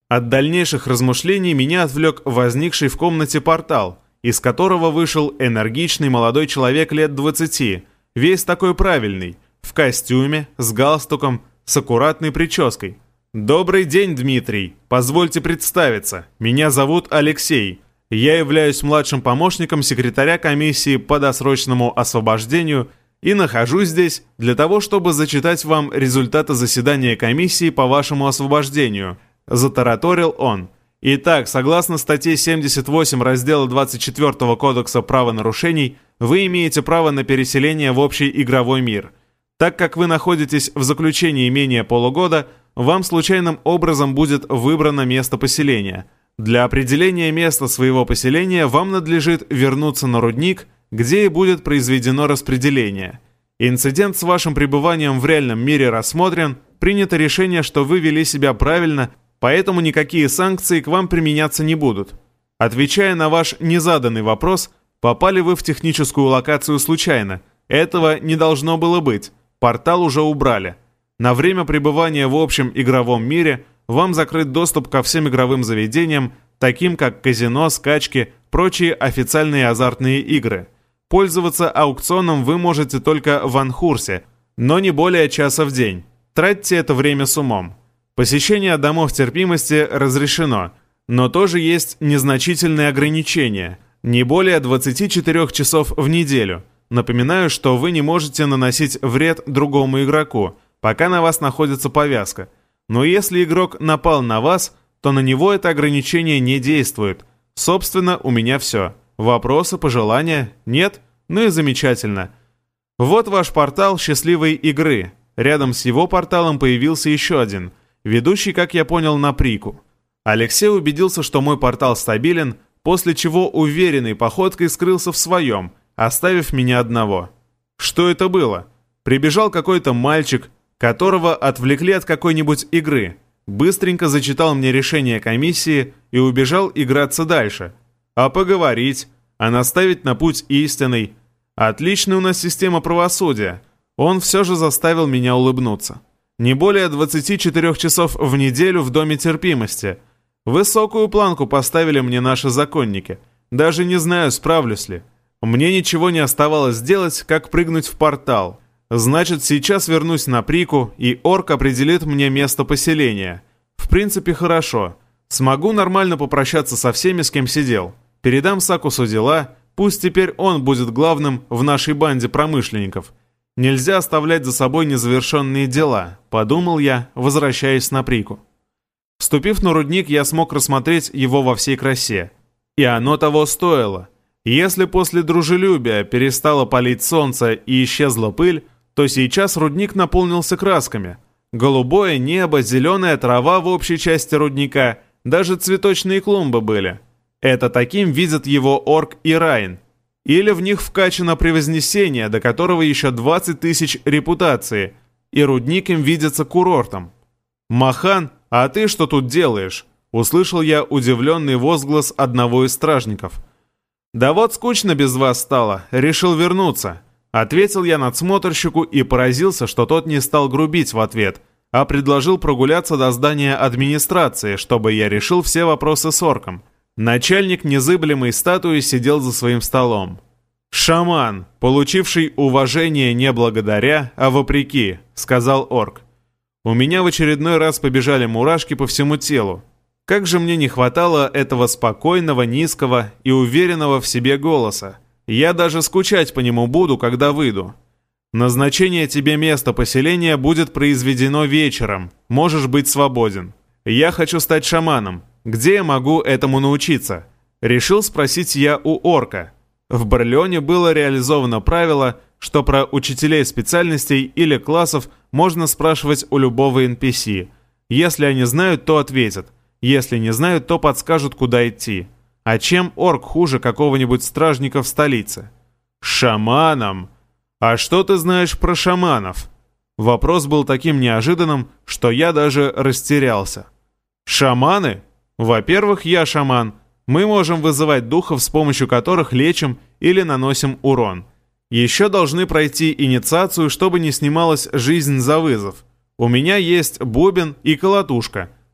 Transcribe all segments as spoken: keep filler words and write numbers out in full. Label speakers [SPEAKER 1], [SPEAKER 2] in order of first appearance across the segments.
[SPEAKER 1] От дальнейших размышлений меня отвлек возникший в комнате портал, из которого вышел энергичный молодой человек лет двадцати, весь такой правильный, в костюме, с галстуком, с аккуратной прической. «Добрый день, Дмитрий. Позвольте представиться. Меня зовут Алексей. Я являюсь младшим помощником секретаря комиссии по досрочному освобождению и нахожусь здесь для того, чтобы зачитать вам результаты заседания комиссии по вашему освобождению», — затараторил он. «Итак, согласно статье семьдесят восемь раздела двадцать четвёртого Кодекса правонарушений, вы имеете право на переселение в общий игровой мир. Так как вы находитесь в заключении менее полугода, вам случайным образом будет выбрано место поселения. Для определения места своего поселения вам надлежит вернуться на рудник, где и будет произведено распределение. Инцидент с вашим пребыванием в реальном мире рассмотрен, принято решение, что вы вели себя правильно, поэтому никакие санкции к вам применяться не будут. Отвечая на ваш незаданный вопрос, попали вы в техническую локацию случайно. Этого не должно было быть. Портал уже убрали. На время пребывания в общем игровом мире вам закрыт доступ ко всем игровым заведениям, таким как казино, скачки, прочие официальные азартные игры. Пользоваться аукционом вы можете только в Анхурсе, но не более часа в день. Тратьте это время с умом. Посещение домов терпимости разрешено, но тоже есть незначительные ограничения. Не более двадцати четырёх часов в неделю. Напоминаю, что вы не можете наносить вред другому игроку, пока на вас находится повязка. Но если игрок напал на вас, то на него это ограничение не действует. Собственно, у меня все. Вопросы, пожелания? Нет? Ну и замечательно. Вот ваш портал счастливой игры. Рядом с его порталом появился еще один, ведущий, как я понял, на прику. Алексей убедился, что мой портал стабилен, после чего уверенной походкой скрылся в своем, оставив меня одного. Что это было? Прибежал какой-то мальчик, которого отвлекли от какой-нибудь игры, быстренько зачитал мне решение комиссии и убежал играться дальше. А поговорить, а наставить на путь истинный. Отличная у нас система правосудия. Он все же заставил меня улыбнуться. Не более двадцати четырёх часов в неделю в Доме терпимости. Высокую планку поставили мне наши законники. Даже не знаю, справлюсь ли. Мне ничего не оставалось сделать, как прыгнуть в портал. Значит, сейчас вернусь на прику, и орк определит мне место поселения. В принципе, хорошо. Смогу нормально попрощаться со всеми, с кем сидел. Передам Сакусу дела, пусть теперь он будет главным в нашей банде промышленников. Нельзя оставлять за собой незавершенные дела, подумал я, возвращаясь на прику. Вступив на рудник, я смог рассмотреть его во всей красе. И оно того стоило. Если после дружелюбия перестало палить солнце и исчезла пыль, то сейчас рудник наполнился красками. Голубое небо, зеленая трава в общей части рудника, даже цветочные клумбы были. Это таким видят его орк и Райн. Или в них вкачано превознесение, до которого еще двадцать тысяч репутации, и рудник им видится курортом. «Махан, а ты что тут делаешь?» — услышал я удивленный возглас одного из стражников. «Да вот скучно без вас стало, решил вернуться», — ответил я надсмотрщику и поразился, что тот не стал грубить в ответ, а предложил прогуляться до здания администрации, чтобы я решил все вопросы с орком. Начальник незыблемой статуи сидел за своим столом. «Шаман, получивший уважение не благодаря, а вопреки», — сказал орк. У меня в очередной раз побежали мурашки по всему телу. Как же мне не хватало этого спокойного, низкого и уверенного в себе голоса. Я даже скучать по нему буду, когда выйду. «Назначение тебе места поселения будет произведено вечером. Можешь быть свободен. Я хочу стать шаманом. Где я могу этому научиться?» Решил спросить я у орка. В Барлеоне было реализовано правило, что про учителей специальностей или классов можно спрашивать у любого эн пи си. Если они знают, то ответят. Если не знают, то подскажут, куда идти. А чем орк хуже какого-нибудь стражника в столице? «Шаманом? А что ты знаешь про шаманов?» Вопрос был таким неожиданным, что я даже растерялся. «Шаманы? Во-первых, я шаман. Мы можем вызывать духов, с помощью которых лечим или наносим урон. Еще должны пройти инициацию, чтобы не снималась жизнь за вызов. У меня есть бубен и колотушка.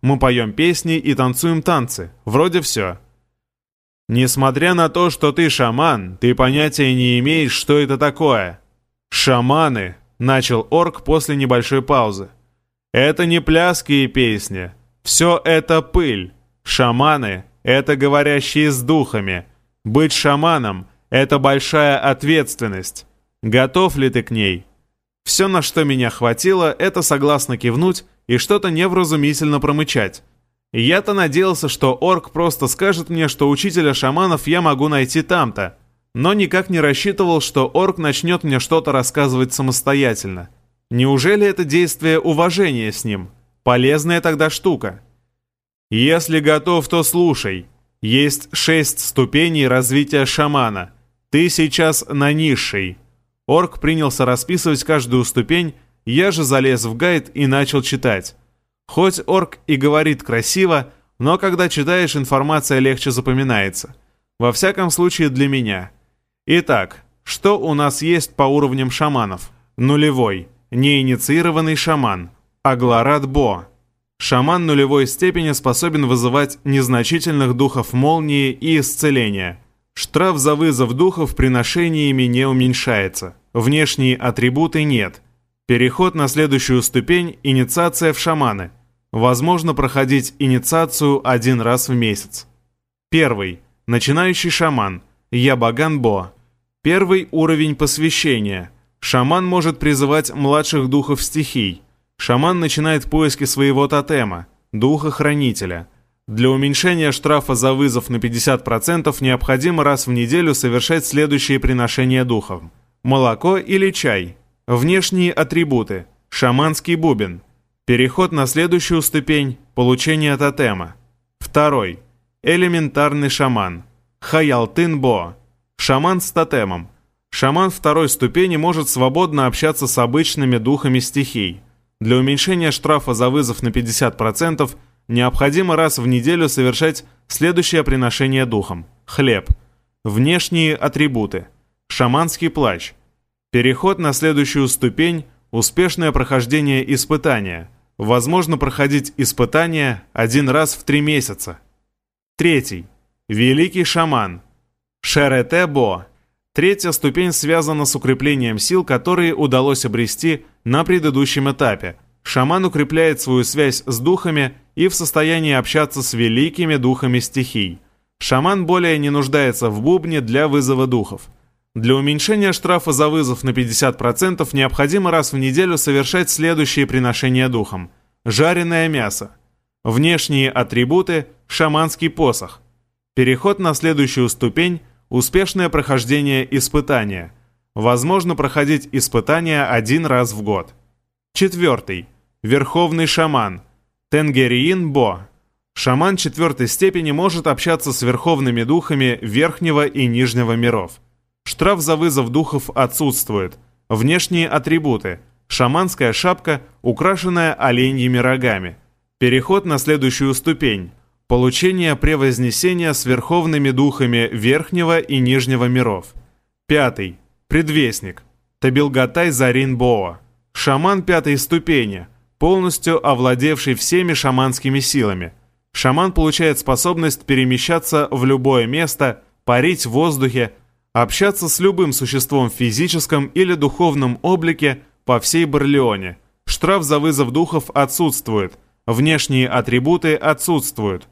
[SPEAKER 1] Мы поем песни и танцуем танцы. Вроде все. Несмотря на то, что ты шаман, ты понятия не имеешь, что это такое. Шаманы, начал орк после небольшой паузы. Это не пляски и песни. Все это пыль. Шаманы — это говорящие с духами. Быть шаманом — это большая ответственность. Готов ли ты к ней? Все, на что меня хватило, это согласно кивнуть и что-то невразумительно промычать. Я-то надеялся, что орк просто скажет мне, что учителя шаманов я могу найти там-то, но никак не рассчитывал, что орк начнет мне что-то рассказывать самостоятельно. Неужели это действие уважения с ним? Полезная тогда штука. Если готов, то слушай. Есть шесть ступеней развития шамана. Ты сейчас на низшей. Орк принялся расписывать каждую ступень, я же залез в гайд и начал читать. Хоть орк и говорит красиво, но когда читаешь, информация легче запоминается. Во всяком случае для меня. Итак, что у нас есть по уровням шаманов? Нулевой. Неинициированный шаман. Агларат Бо. Шаман нулевой степени способен вызывать незначительных духов молнии и исцеления. Штраф за вызов духов приношениями не уменьшается. Внешние атрибуты нет. Переход на следующую ступень – инициация в шаманы. Возможно проходить инициацию один раз в месяц. Первый. Начинающий шаман. Ябаган Бо. Первый уровень посвящения. Шаман может призывать младших духов стихий. Шаман начинает поиски своего тотема, духа-хранителя. Для уменьшения штрафа за вызов на пятьдесят процентов необходимо раз в неделю совершать следующие приношения духов. Молоко или чай. Внешние атрибуты. Шаманский бубен. Переход на следующую ступень. Получение тотема. Второй. Элементарный шаман. Хаялтын Бо. Шаман с тотемом. Шаман второй ступени может свободно общаться с обычными духами стихий. Для уменьшения штрафа за вызов на пятьдесят процентов необходимо раз в неделю совершать следующее приношение духом. Хлеб. Внешние атрибуты. Шаманский плащ. Переход на следующую ступень. Успешное прохождение испытания. Возможно проходить испытания один раз в три месяца. Третий. Великий шаман. Шерете Бо. Третья ступень связана с укреплением сил, которые удалось обрести на предыдущем этапе. Шаман укрепляет свою связь с духами и в состоянии общаться с великими духами стихий. Шаман более не нуждается в бубне для вызова духов. Для уменьшения штрафа за вызов на пятьдесят процентов необходимо раз в неделю совершать следующие приношения духом. Жареное мясо. Внешние атрибуты – шаманский посох. Переход на следующую ступень – успешное прохождение испытания. Возможно проходить испытания один раз в год. Четвертый. Верховный шаман. Тенгериин Бо. Шаман четвертой степени может общаться с верховными духами верхнего и нижнего миров. Штраф за вызов духов отсутствует. Внешние атрибуты. Шаманская шапка, украшенная оленьими рогами. Переход на следующую ступень. Получение превознесения с верховными духами верхнего и нижнего миров. Пятый. Предвестник. Табилгатай Зарин Боа. Шаман пятой ступени, полностью овладевший всеми шаманскими силами. Шаман получает способность перемещаться в любое место, парить в воздухе, общаться с любым существом в физическом или духовном облике по всей Барлеоне. Штраф за вызов духов отсутствует. Внешние атрибуты отсутствуют.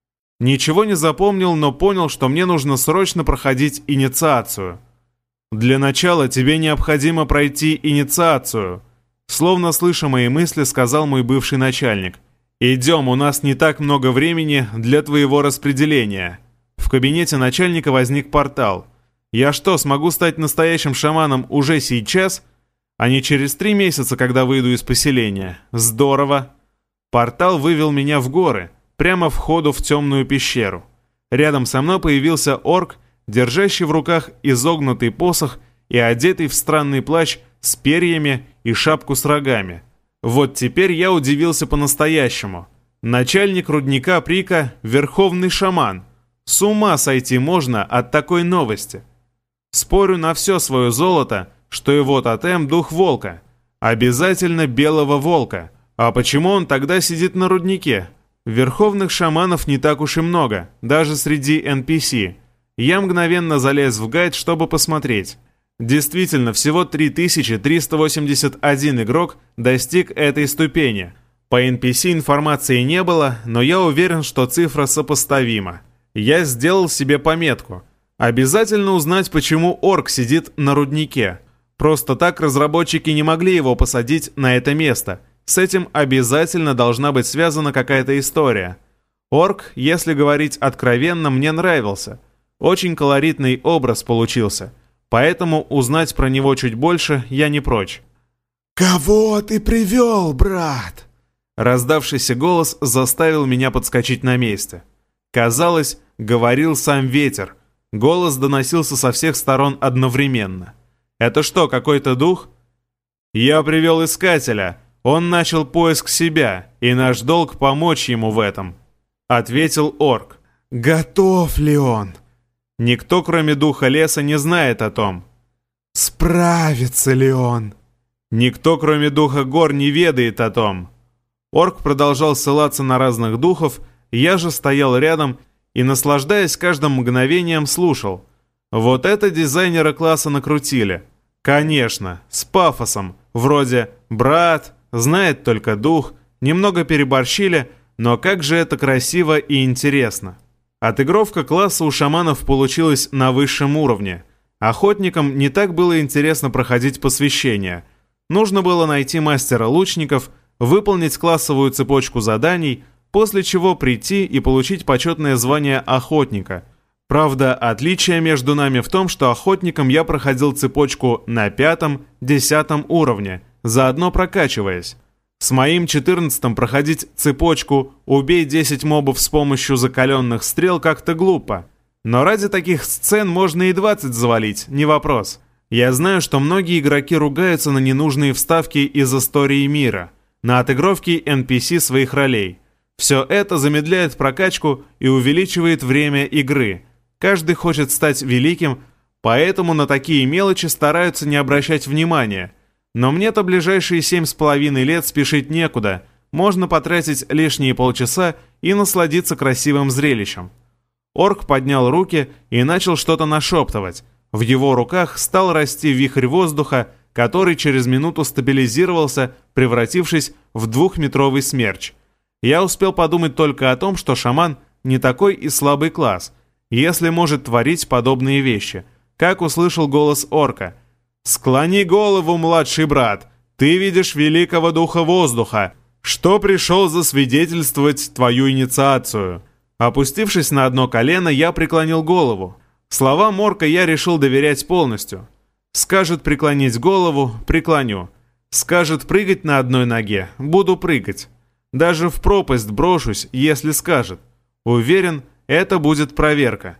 [SPEAKER 1] Ничего не запомнил, но понял, что мне нужно срочно проходить инициацию. Для начала тебе необходимо пройти инициацию. Словно слыша мои мысли, сказал мой бывший начальник. «Идем, у нас не так много времени для твоего распределения». В кабинете начальника возник портал. «Я что, смогу стать настоящим шаманом уже сейчас, а не через три месяца, когда выйду из поселения? Здорово!» Портал вывел меня в горы, прямо в входу в темную пещеру. Рядом со мной появился орк, держащий в руках изогнутый посох и одетый в странный плащ с перьями и шапку с рогами. Вот теперь я удивился по-настоящему. Начальник рудника Прика — верховный шаман. С ума сойти можно от такой новости. Спорю на все свое золото, что его тотем — дух волка. Обязательно белого волка. А почему он тогда сидит на руднике? Верховных шаманов не так уж и много, даже среди эн пи си. Я мгновенно залез в гайд, чтобы посмотреть. Действительно, всего три тысячи триста восемьдесят один игрок достиг этой ступени. По эн пи си информации не было, но я уверен, что цифра сопоставима. Я сделал себе пометку. Обязательно узнать, почему орк сидит на руднике. Просто так разработчики не могли его посадить на это место. С этим обязательно должна быть связана какая-то история. Орк, если говорить откровенно, мне нравился. Очень колоритный образ получился. Поэтому узнать про него чуть больше я не прочь.
[SPEAKER 2] «Кого ты привел, брат?»
[SPEAKER 1] Раздавшийся голос заставил меня подскочить на месте. Казалось, говорил сам ветер. Голос доносился со всех сторон одновременно. «Это что, какой-то дух?» «Я привел искателя. Он начал поиск себя, и наш долг помочь ему в этом», — ответил орк.
[SPEAKER 2] «Готов ли он?»
[SPEAKER 1] «Никто, кроме духа леса, не знает о том».
[SPEAKER 2] «Справится ли он?»
[SPEAKER 1] «Никто, кроме духа гор, не ведает о том». Орк продолжал ссылаться на разных духов, я же стоял рядом и, наслаждаясь каждым мгновением, слушал. Вот это дизайнеры класса накрутили. Конечно, с пафосом, вроде «брат», «знает только дух», немного переборщили, но как же это красиво и интересно. Отыгровка класса у шаманов получилась на высшем уровне. Охотникам не так было интересно проходить посвящение. Нужно было найти мастера лучников, выполнить классовую цепочку заданий, после чего прийти и получить почетное звание охотника. Правда, отличие между нами в том, что охотником я проходил цепочку на пятом-десятом уровне, заодно прокачиваясь. С моим четырнадцатым проходить цепочку «Убей десять мобов с помощью закаленных стрел» как-то глупо. Но ради таких сцен можно и двадцать завалить, не вопрос. Я знаю, что многие игроки ругаются на ненужные вставки из истории мира, на отыгровки эн пи си своих ролей. Все это замедляет прокачку и увеличивает время игры. Каждый хочет стать великим, поэтому на такие мелочи стараются не обращать внимания. Но мне-то ближайшие семь с половиной лет спешить некуда. Можно потратить лишние полчаса и насладиться красивым зрелищем. Орк поднял руки и начал что-то нашептывать. В его руках стал расти вихрь воздуха, который через минуту стабилизировался, превратившись в двухметровый смерч. Я успел подумать только о том, что шаман не такой и слабый класс, если может творить подобные вещи. Как услышал голос орка. «Склони голову, младший брат, ты видишь великого духа воздуха, что пришел засвидетельствовать твою инициацию». Опустившись на одно колено, я преклонил голову. Словам орка я решил доверять полностью. Скажет преклонить голову — преклоню. Скажет прыгать на одной ноге — буду прыгать. Даже в пропасть брошусь, если скажет. Уверен, это будет проверка.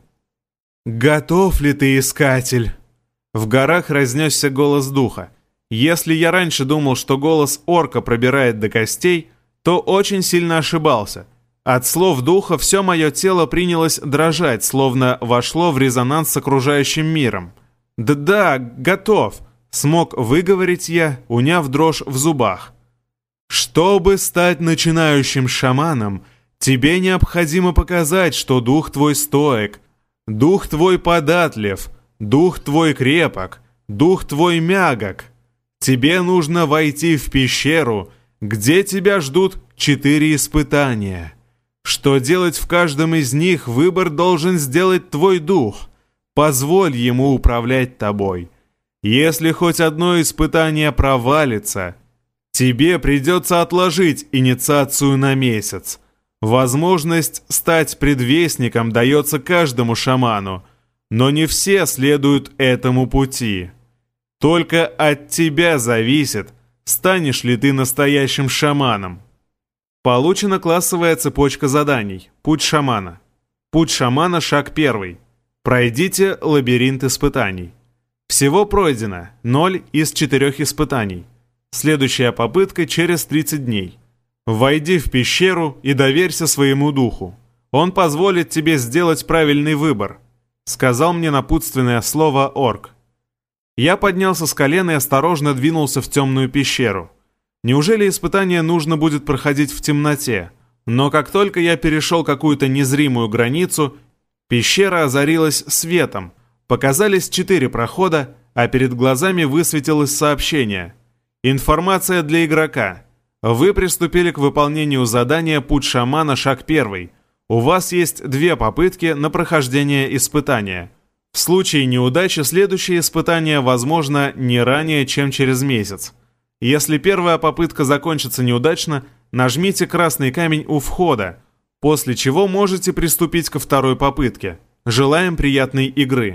[SPEAKER 2] «Готов ли ты, искатель?»
[SPEAKER 1] В горах разнесся голос духа. Если я раньше думал, что голос орка пробирает до костей, то очень сильно ошибался. От слов духа все мое тело принялось дрожать, словно вошло в резонанс с окружающим миром. «Да-да, готов», — смог выговорить я, уняв дрожь в зубах. «Чтобы стать начинающим шаманом, тебе необходимо показать, что дух твой стоек, дух твой податлив, дух твой крепок, дух твой мягок. Тебе нужно войти в пещеру, где тебя ждут четыре испытания. Что делать в каждом из них, выбор должен сделать твой дух. Позволь ему управлять тобой. Если хоть одно испытание провалится, тебе придется отложить инициацию на месяц. Возможность стать предвестником дается каждому шаману, но не все следуют этому пути. Только от тебя зависит, станешь ли ты настоящим шаманом». Получена классовая цепочка заданий. Путь шамана. Путь шамана, шаг первый. Пройдите лабиринт испытаний. Всего пройдено ноль из четырех испытаний. Следующая попытка через тридцать дней. Войди в пещеру и доверься своему духу. Он позволит тебе сделать правильный выбор, сказал мне напутственное слово орк. Я поднялся с колена и осторожно двинулся в темную пещеру. Неужели испытание нужно будет проходить в темноте? Но как только я перешел какую-то незримую границу, пещера озарилась светом, показались четыре прохода, а перед глазами высветилось сообщение. Информация для игрока. Вы приступили к выполнению задания «Путь шамана. Шаг первый». У вас есть две попытки на прохождение испытания. В случае неудачи следующее испытание возможно не ранее, чем через месяц. Если первая попытка закончится неудачно, нажмите красный камень у входа, после чего можете приступить ко второй попытке. Желаем приятной игры.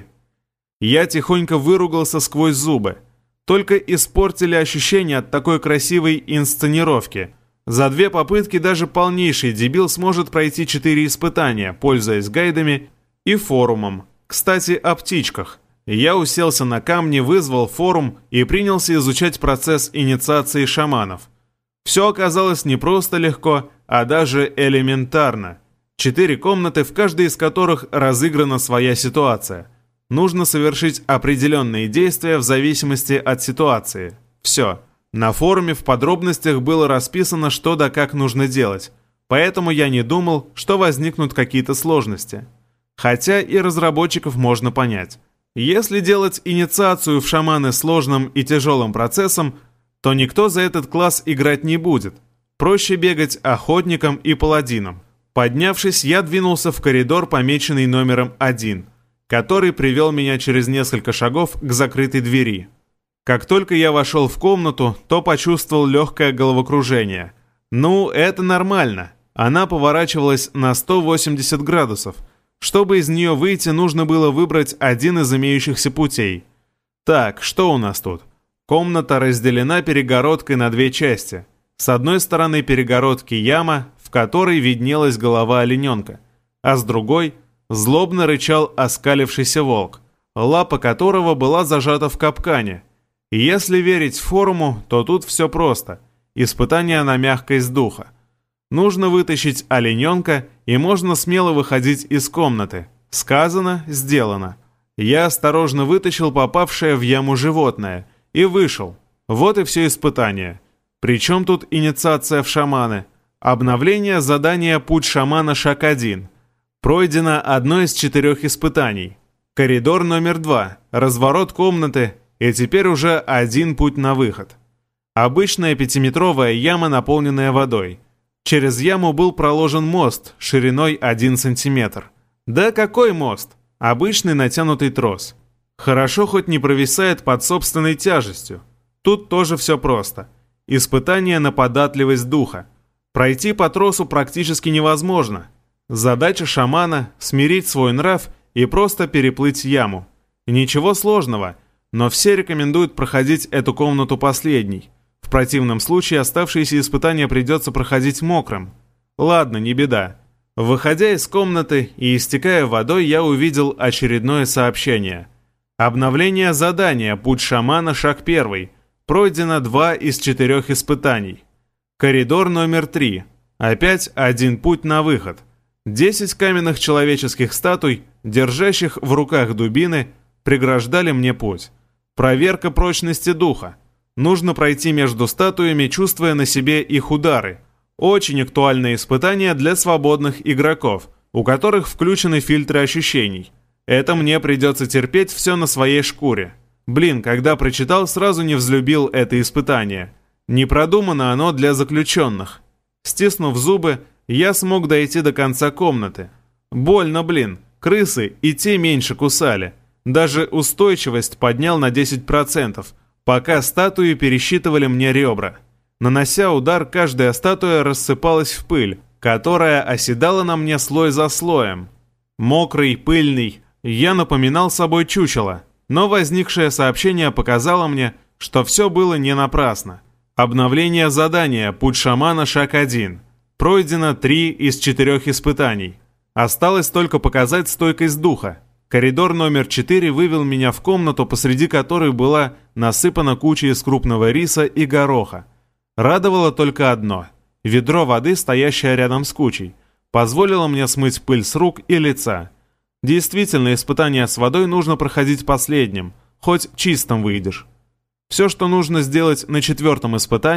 [SPEAKER 1] Я тихонько выругался сквозь зубы. Только испортили ощущение от такой красивой инсценировки. За две попытки даже полнейший дебил сможет пройти четыре испытания, пользуясь гайдами и форумом. Кстати, о птичках. Я уселся на камни, вызвал форум и принялся изучать процесс инициации шаманов. Все оказалось не просто легко, а даже элементарно. Четыре комнаты, в каждой из которых разыграна своя ситуация. Нужно совершить определенные действия в зависимости от ситуации. Все. На форуме в подробностях было расписано, что да как нужно делать. Поэтому я не думал, что возникнут какие-то сложности. Хотя и разработчиков можно понять. Если делать инициацию в шаманы сложным и тяжелым процессом, то никто за этот класс играть не будет. Проще бегать охотником и паладином. Поднявшись, я двинулся в коридор, помеченный номером один, который привел меня через несколько шагов к закрытой двери. Как только я вошел в комнату, то почувствовал легкое головокружение. Ну, это нормально. Она поворачивалась на сто восемьдесят градусов. Чтобы из нее выйти, нужно было выбрать один из имеющихся путей. Так, что у нас тут? Комната разделена перегородкой на две части. С одной стороны перегородки яма, в которой виднелась голова олененка, а с другой злобно рычал оскалившийся волк, лапа которого была зажата в капкане. И если верить форуму, то тут все просто. Испытание на мягкость духа. Нужно вытащить олененка, и можно смело выходить из комнаты. Сказано, сделано. Я осторожно вытащил попавшее в яму животное и вышел. Вот и все испытание. Причем тут инициация в шаманы? Обновление задания «Путь шамана. Шаг один». Пройдено одно из четырех испытаний. Коридор номер два. Разворот комнаты. И теперь уже один путь на выход. Обычная пятиметровая яма, наполненная водой. Через яму был проложен мост шириной один сантиметр. Да какой мост? Обычный натянутый трос. Хорошо хоть не провисает под собственной тяжестью. Тут тоже все просто. Испытание на податливость духа. Пройти по тросу практически невозможно. Задача шамана – смирить свой нрав и просто переплыть яму. Ничего сложного, но все рекомендуют проходить эту комнату последней. В противном случае оставшиеся испытания придется проходить мокрым. Ладно, не беда. Выходя из комнаты и истекая водой, я увидел очередное сообщение. Обновление задания «Путь шамана. Шаг первый». Пройдено два из четырех испытаний. Коридор номер три. Опять один путь на выход. Десять каменных человеческих статуй, держащих в руках дубины, преграждали мне путь. Проверка прочности духа. Нужно пройти между статуями, чувствуя на себе их удары. Очень актуальное испытание для свободных игроков, у которых включены фильтры ощущений. Это мне придется терпеть все на своей шкуре. Блин, когда прочитал, сразу не взлюбил это испытание. Не продумано оно для заключенных. Стиснув зубы, я смог дойти до конца комнаты. Больно, блин, крысы и те меньше кусали. Даже устойчивость поднял на десять процентов, пока статуи пересчитывали мне ребра. Нанося удар, каждая статуя рассыпалась в пыль, которая оседала на мне слой за слоем. Мокрый, пыльный, я напоминал собой чучело, но возникшее сообщение показало мне, что все было не напрасно. Обновление задания «Путь шамана. Шаг один». Пройдено три из четырех испытаний. Осталось только показать стойкость духа. Коридор номер четыре вывел меня в комнату, посреди которой была насыпана куча из крупного риса и гороха. Радовало только одно. Ведро воды, стоящее рядом с кучей, позволило мне смыть пыль с рук и лица. Действительно, испытание с водой нужно проходить последним, хоть чистым выйдешь. Все, что нужно сделать на четвертом испытании,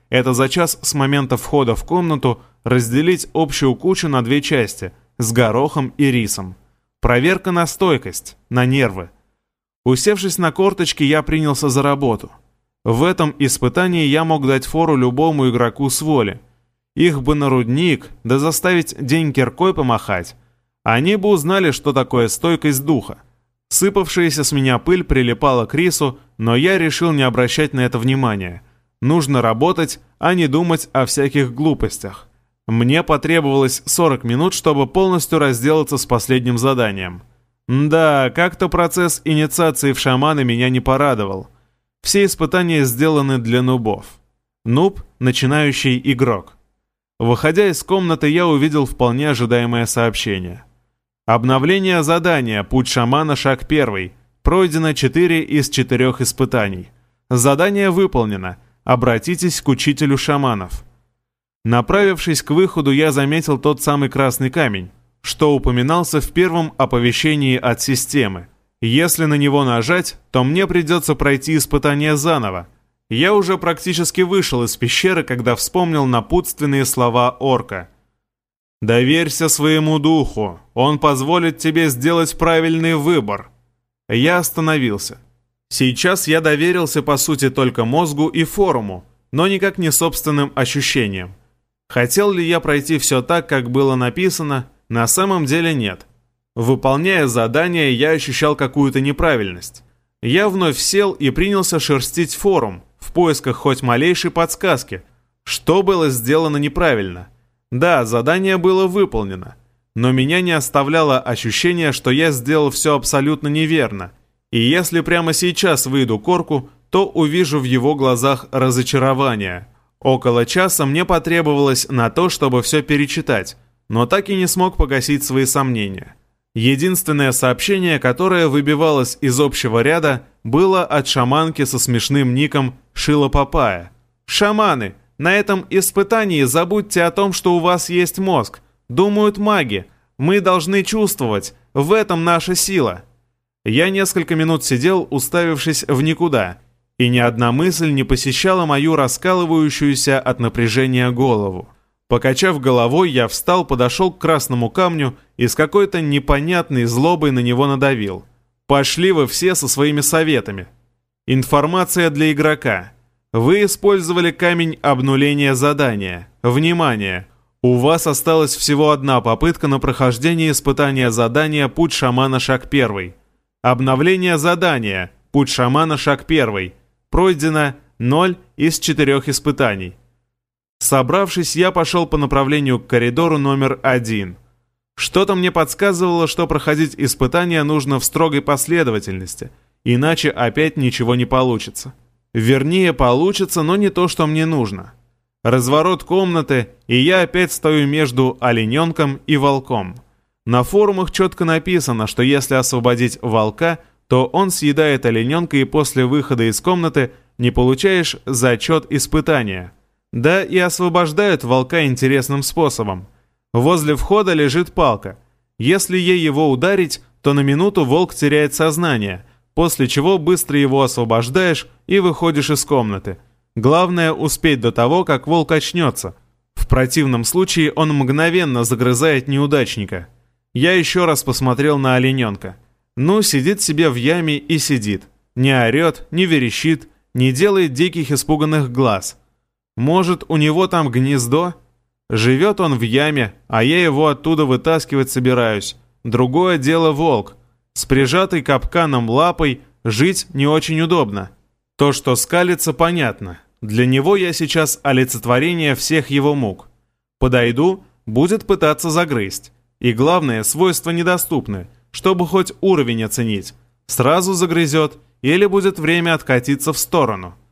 [SPEAKER 1] это за час с момента входа в комнату разделить общую кучу на две части с горохом и рисом. Проверка на стойкость, на нервы. Усевшись на корточки, я принялся за работу. В этом испытании я мог дать фору любому игроку с воли. Их бы на рудник, да заставить день киркой помахать. Они бы узнали, что такое стойкость духа. Сыпавшаяся с меня пыль прилипала к рису, но я решил не обращать на это внимания. Нужно работать, а не думать о всяких глупостях. Мне потребовалось сорок минут, чтобы полностью разделаться с последним заданием. Да, как-то процесс инициации в шаманы меня не порадовал. Все испытания сделаны для нубов. Нуб – начинающий игрок. Выходя из комнаты, я увидел вполне ожидаемое сообщение. Обновление задания «Путь шамана. Шаг первый». Пройдено четыре из четырех испытаний. Задание выполнено. Обратитесь к учителю шаманов. Направившись к выходу, я заметил тот самый красный камень, что упоминался в первом оповещении от системы. Если на него нажать, то мне придется пройти испытание заново. Я уже практически вышел из пещеры, когда вспомнил напутственные слова орка. «Доверься своему духу, он позволит тебе сделать правильный выбор». Я остановился. Сейчас я доверился, по сути, только мозгу и форуму, но никак не собственным ощущениям. Хотел ли я пройти все так, как было написано? На самом деле нет. Выполняя задание, я ощущал какую-то неправильность. Я вновь сел и принялся шерстить форум, в поисках хоть малейшей подсказки, что было сделано неправильно. Да, задание было выполнено, но меня не оставляло ощущение, что я сделал все абсолютно неверно, и если прямо сейчас выйду к орку, то увижу в его глазах разочарование. Около часа мне потребовалось на то, чтобы все перечитать, но так и не смог погасить свои сомнения. Единственное сообщение, которое выбивалось из общего ряда, было от шаманки со смешным ником Шила Папая. «Шаманы, на этом испытании забудьте о том, что у вас есть мозг. Думают маги. Мы должны чувствовать. В этом наша сила». Я несколько минут сидел, уставившись в никуда, и ни одна мысль не посещала мою раскалывающуюся от напряжения голову. Покачав головой, я встал, подошел к красному камню и с какой-то непонятной злобой на него надавил. «Пошли вы все со своими советами». Информация для игрока. Вы использовали камень обнуления задания. Внимание! У вас осталась всего одна попытка на прохождение испытания задания «Путь шамана. Шаг первый». Обновление задания «Путь шамана. Шаг первый». Пройдено ноль из четырех испытаний. Собравшись, я пошел по направлению к коридору номер один. Что-то мне подсказывало, что проходить испытания нужно в строгой последовательности, иначе опять ничего не получится. Вернее, получится, но не то, что мне нужно. Разворот комнаты, и я опять стою между олененком и волком. На форумах четко написано, что если освободить волка, то он съедает олененка, и после выхода из комнаты не получаешь зачет испытания. Да и освобождают волка интересным способом. Возле входа лежит палка. Если ей его ударить, то на минуту волк теряет сознание, после чего быстро его освобождаешь и выходишь из комнаты. Главное успеть до того, как волк очнется. В противном случае он мгновенно загрызает неудачника. Я еще раз посмотрел на олененка. Ну, сидит себе в яме и сидит. Не орет, не верещит, не делает диких испуганных глаз. Может, у него там гнездо? Живет он в яме, а я его оттуда вытаскивать собираюсь. Другое дело волк. С прижатой капканом лапой жить не очень удобно. То, что скалится, понятно. Для него я сейчас олицетворение всех его мук. Подойду, будет пытаться загрызть. И главное, свойства недоступны, чтобы хоть уровень оценить. Сразу загрызет или будет время откатиться в сторону.